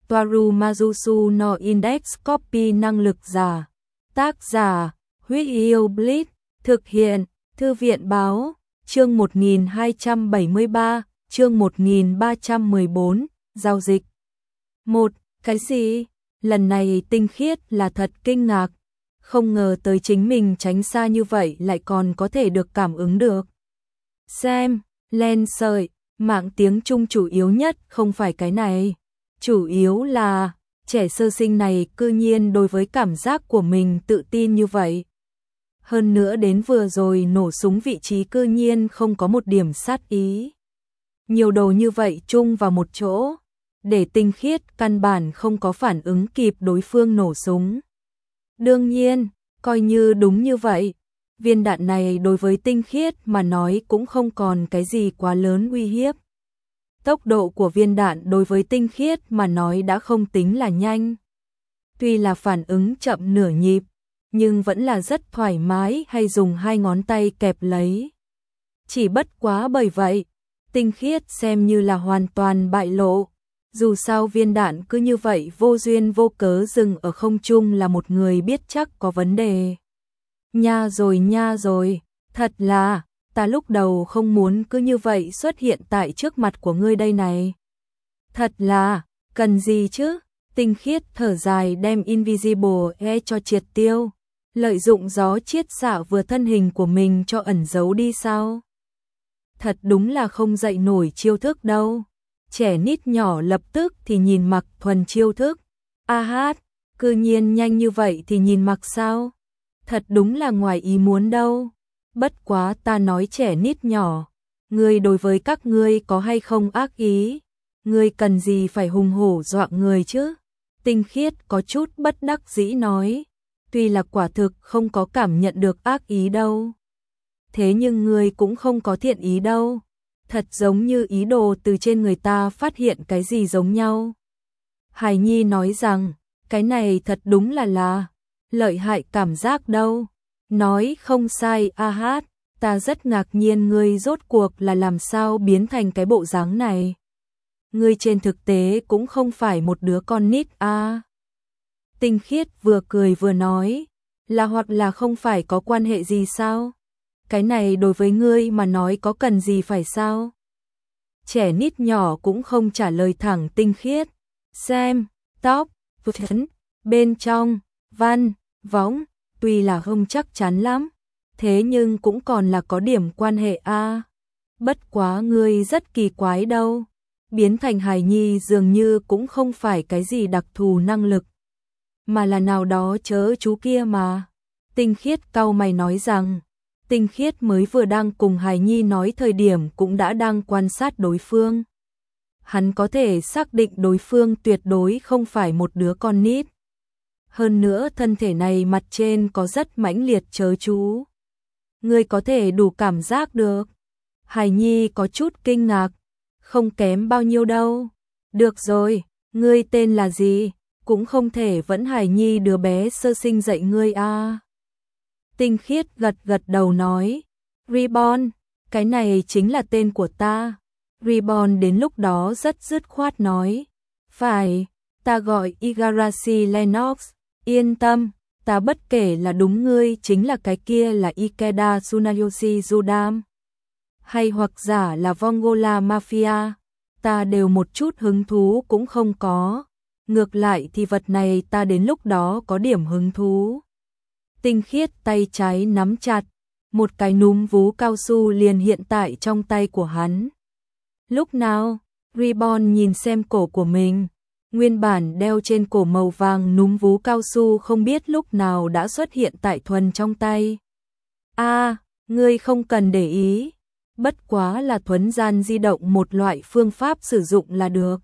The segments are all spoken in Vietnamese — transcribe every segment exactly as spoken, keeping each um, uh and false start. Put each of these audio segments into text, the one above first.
Toaru Majusu no Index Copy năng lực giả. Tác giả, Huyết Yêu Blitz, thực hiện, Thư viện Báo, chương một nghìn hai trăm bảy mươi ba, chương một nghìn ba trăm mười bốn, giao dịch. một. Cái gì? Lần này Tinh Khiết là thật kinh ngạc, không ngờ tới chính mình tránh xa như vậy lại còn có thể được cảm ứng được. Xem, len sợi, mạng tiếng Trung chủ yếu nhất không phải cái này. Chủ yếu là, trẻ sơ sinh này cư nhiên đối với cảm giác của mình tự tin như vậy. Hơn nữa đến vừa rồi nổ súng vị trí cư nhiên không có một điểm sát ý. Nhiều đồ như vậy chung vào một chỗ, để Tinh Khiết căn bản không có phản ứng kịp đối phương nổ súng. Đương nhiên, coi như đúng như vậy, viên đạn này đối với Tinh Khiết mà nói cũng không còn cái gì quá lớn uy hiếp. Tốc độ của viên đạn đối với Tinh Khiết mà nói đã không tính là nhanh. Tuy là phản ứng chậm nửa nhịp, nhưng vẫn là rất thoải mái hay dùng hai ngón tay kẹp lấy. Chỉ bất quá bởi vậy, Tinh Khiết xem như là hoàn toàn bại lộ. Dù sao viên đạn cứ như vậy vô duyên vô cớ dừng ở không trung là một người biết chắc có vấn đề. Nha rồi nha rồi, thật là, ta lúc đầu không muốn cứ như vậy xuất hiện tại trước mặt của ngươi đây này. Thật là, cần gì chứ? Tinh Khiết thở dài đem Invisible E cho triệt tiêu, lợi dụng gió chiết xạ vừa thân hình của mình cho ẩn giấu đi sao? Thật đúng là không dậy nổi chiêu thức đâu. Trẻ nít nhỏ lập tức thì nhìn Mặc Thuần chiêu thức. A hát, cư nhiên nhanh như vậy thì nhìn Mặc sao? Thật đúng là ngoài ý muốn đâu. Bất quá ta nói trẻ nít nhỏ, ngươi đối với các ngươi có hay không ác ý? Ngươi cần gì phải hùng hổ dọa người chứ? Tinh Khiết có chút bất đắc dĩ nói, tuy là quả thực không có cảm nhận được ác ý đâu. Thế nhưng ngươi cũng không có thiện ý đâu. Thật giống như ý đồ từ trên người ta phát hiện cái gì giống nhau. Hải Nhi nói rằng, cái này thật đúng là là lợi hại cảm giác đâu. Nói không sai a hát, ta rất ngạc nhiên ngươi rốt cuộc là làm sao biến thành cái bộ dáng này. Ngươi trên thực tế cũng không phải một đứa con nít a. À. Tinh Khiết vừa cười vừa nói, là hoặc là không phải có quan hệ gì sao? Cái này đối với ngươi mà nói có cần gì phải sao? Trẻ nít nhỏ cũng không trả lời thẳng Tinh Khiết. Xem, tóc, phấn, bên trong, văn, võng, tuy là không chắc chắn lắm, thế nhưng cũng còn là có điểm quan hệ a. À. Bất quá ngươi rất kỳ quái đâu. Biến thành hài nhi dường như cũng không phải cái gì đặc thù năng lực, mà là nào đó chớ chú kia mà. Tinh Khiết cau mày nói rằng, Tinh Khiết mới vừa đang cùng hài nhi nói thời điểm cũng đã đang quan sát đối phương. Hắn có thể xác định đối phương tuyệt đối không phải một đứa con nít. Hơn nữa thân thể này mặt trên có rất mãnh liệt chớ chú. Ngươi có thể đủ cảm giác được. Hài nhi có chút kinh ngạc. Không kém bao nhiêu đâu. Được rồi, ngươi tên là gì? Cũng không thể vẫn hài nhi đứa bé sơ sinh dạy ngươi a. À. Tinh Khiết gật gật đầu nói, Reborn, cái này chính là tên của ta. Reborn đến lúc đó rất dứt khoát nói, phải, ta gọi Igarashi Lennox, yên tâm, ta bất kể là đúng ngươi chính là cái kia là Ikeda Tsunayoshi Judam, hay hoặc giả là Vongola Mafia, ta đều một chút hứng thú cũng không có. Ngược lại thì vật này ta đến lúc đó có điểm hứng thú. Tinh Khiết tay trái nắm chặt, một cái núm vú cao su liền hiện tại trong tay của hắn. Lúc nào, Reborn nhìn xem cổ của mình, nguyên bản đeo trên cổ màu vàng núm vú cao su không biết lúc nào đã xuất hiện tại Thuần trong tay. A, à, ngươi không cần để ý, bất quá là thuấn gian di động một loại phương pháp sử dụng là được.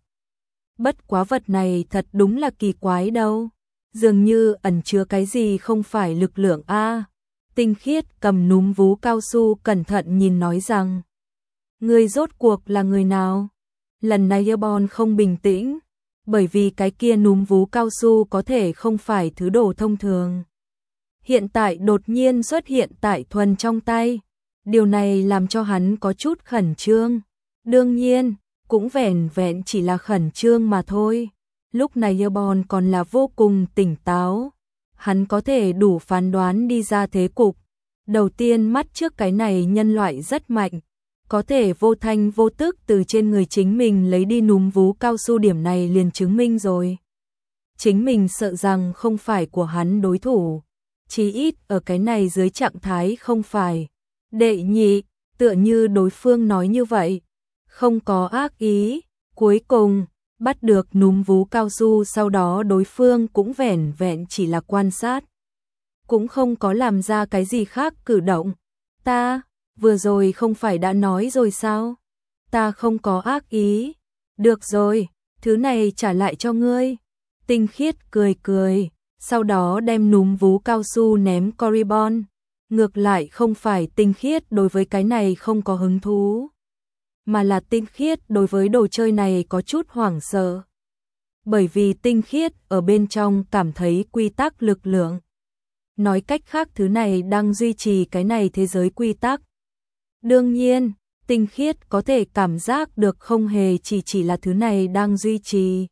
Bất quá vật này thật đúng là kỳ quái đâu. Dường như ẩn chứa cái gì không phải lực lượng a. À. Tinh Khiết cầm núm vú cao su cẩn thận nhìn nói rằng, ngươi rốt cuộc là người nào? Lần này Reborn không bình tĩnh, bởi vì cái kia núm vú cao su có thể không phải thứ đồ thông thường. Hiện tại đột nhiên xuất hiện tại Thuần trong tay, điều này làm cho hắn có chút khẩn trương. Đương nhiên, cũng vẻn vẹn chỉ là khẩn trương mà thôi. Lúc này Yeobon còn là vô cùng tỉnh táo. Hắn có thể đủ phán đoán đi ra thế cục. Đầu tiên mắt trước cái này nhân loại rất mạnh. Có thể vô thanh vô tức từ trên người chính mình lấy đi núm vú cao su, điểm này liền chứng minh rồi. Chính mình sợ rằng không phải của hắn đối thủ. Chí ít ở cái này dưới trạng thái không phải. Đệ nhị, tựa như đối phương nói như vậy. Không có ác ý. Cuối cùng, bắt được núm vú cao su, sau đó đối phương cũng vẻn vẹn chỉ là quan sát. Cũng không có làm ra cái gì khác cử động. Ta, vừa rồi không phải đã nói rồi sao? Ta không có ác ý. Được rồi, thứ này trả lại cho ngươi. Tinh Khiết cười cười, sau đó đem núm vú cao su ném Coribon. Ngược lại không phải Tinh Khiết đối với cái này không có hứng thú, mà là Tinh Khiết đối với đồ chơi này có chút hoảng sợ. Bởi vì Tinh Khiết ở bên trong cảm thấy quy tắc lực lượng. Nói cách khác thứ này đang duy trì cái này thế giới quy tắc. Đương nhiên, Tinh Khiết có thể cảm giác được không hề chỉ chỉ là thứ này đang duy trì.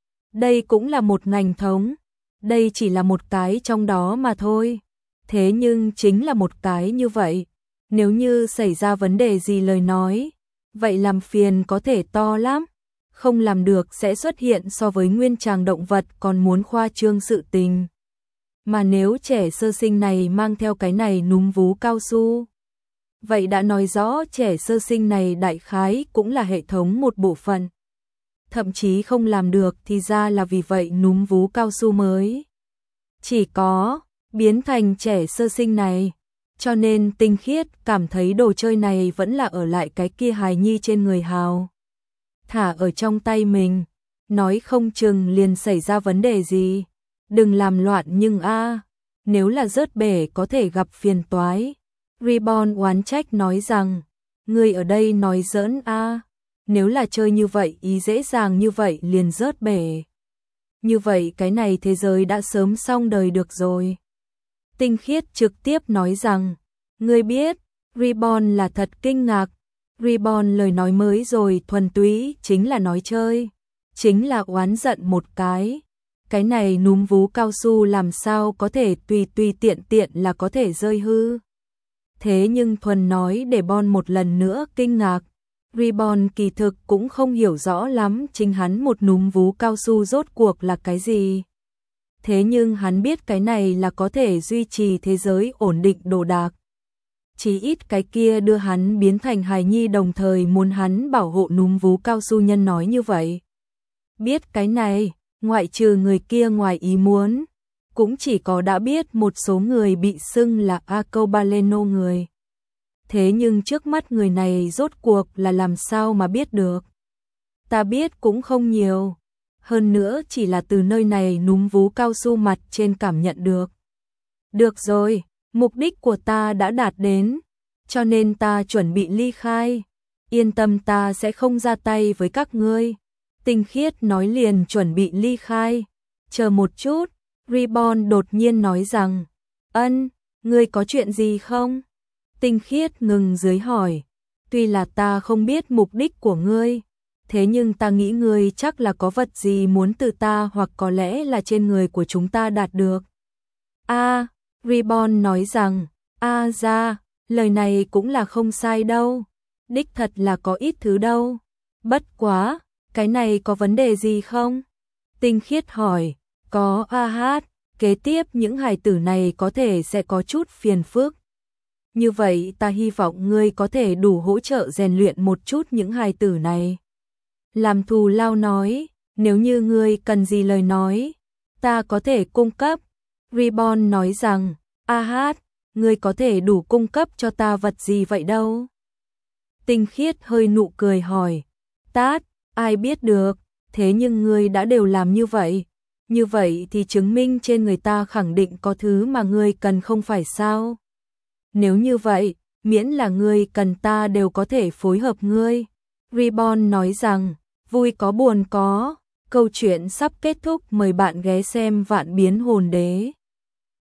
Đây cũng là một ngành thống, đây chỉ là một cái trong đó mà thôi. Thế nhưng chính là một cái như vậy, nếu như xảy ra vấn đề gì lời nói, vậy làm phiền có thể to lắm. Không làm được sẽ xuất hiện so với nguyên tràng động vật còn muốn khoa trương sự tình. Mà nếu trẻ sơ sinh này mang theo cái này núm vú cao su, vậy đã nói rõ trẻ sơ sinh này đại khái cũng là hệ thống một bộ phận. Thậm chí không làm được thì ra là vì vậy núm vú cao su mới chỉ có biến thành trẻ sơ sinh này. Cho nên Tinh Khiết cảm thấy đồ chơi này vẫn là ở lại cái kia hài nhi trên người hào. Thả ở trong tay mình, nói không chừng liền xảy ra vấn đề gì. Đừng làm loạn nhưng a, nếu là rớt bể có thể gặp phiền toái. Reborn oán trách nói rằng, ngươi ở đây nói giỡn a, nếu là chơi như vậy ý dễ dàng như vậy liền rớt bể. Như vậy cái này thế giới đã sớm xong đời được rồi. Tinh Khiết trực tiếp nói rằng, ngươi biết, Reborn là thật kinh ngạc. Reborn lời nói mới rồi thuần túy chính là nói chơi, chính là oán giận một cái. Cái này núm vú cao su làm sao có thể tùy tùy tiện tiện là có thể rơi hư. Thế nhưng thuần nói để Bon một lần nữa kinh ngạc. Reborn kỳ thực cũng không hiểu rõ lắm chính hắn một núm vú cao su rốt cuộc là cái gì. Thế nhưng hắn biết cái này là có thể duy trì thế giới ổn định đồ đạc. Chỉ ít cái kia đưa hắn biến thành hài nhi đồng thời muốn hắn bảo hộ núm vú cao su nhân nói như vậy. Biết cái này, ngoại trừ người kia ngoài ý muốn, cũng chỉ có đã biết một số người bị xưng là Arcobaleno người. Thế nhưng trước mắt người này rốt cuộc là làm sao mà biết được? Ta biết cũng không nhiều. Hơn nữa chỉ là từ nơi này núm vú cao su mặt trên cảm nhận được. Được rồi, mục đích của ta đã đạt đến, cho nên ta chuẩn bị ly khai. Yên tâm, ta sẽ không ra tay với các ngươi. Tinh Khiết nói liền chuẩn bị ly khai. Chờ một chút, Reborn đột nhiên nói rằng, ân, ngươi có chuyện gì không? Tinh Khiết ngừng dưới hỏi, tuy là ta không biết mục đích của ngươi, thế nhưng ta nghĩ ngươi chắc là có vật gì muốn từ ta hoặc có lẽ là trên người của chúng ta đạt được. A, à, Reborn nói rằng, a à, ra, lời này cũng là không sai đâu, đích thật là có ít thứ đâu. Bất quá, cái này có vấn đề gì không? Tinh Khiết hỏi, có a hát, kế tiếp những hài tử này có thể sẽ có chút phiền phức. Như vậy ta hy vọng ngươi có thể đủ hỗ trợ rèn luyện một chút những hài tử này. Làm thù lao nói, nếu như ngươi cần gì lời nói, ta có thể cung cấp. Reborn nói rằng, a hát, ngươi có thể đủ cung cấp cho ta vật gì vậy đâu? Tinh Khiết hơi nụ cười hỏi, tát, ai biết được, thế nhưng ngươi đã đều làm như vậy. Như vậy thì chứng minh trên người ta khẳng định có thứ mà ngươi cần không phải sao? Nếu như vậy, miễn là ngươi cần ta đều có thể phối hợp ngươi. Reborn nói rằng, vui có buồn có, câu chuyện sắp kết thúc, mời bạn ghé xem Vạn Biến Hồn Đế.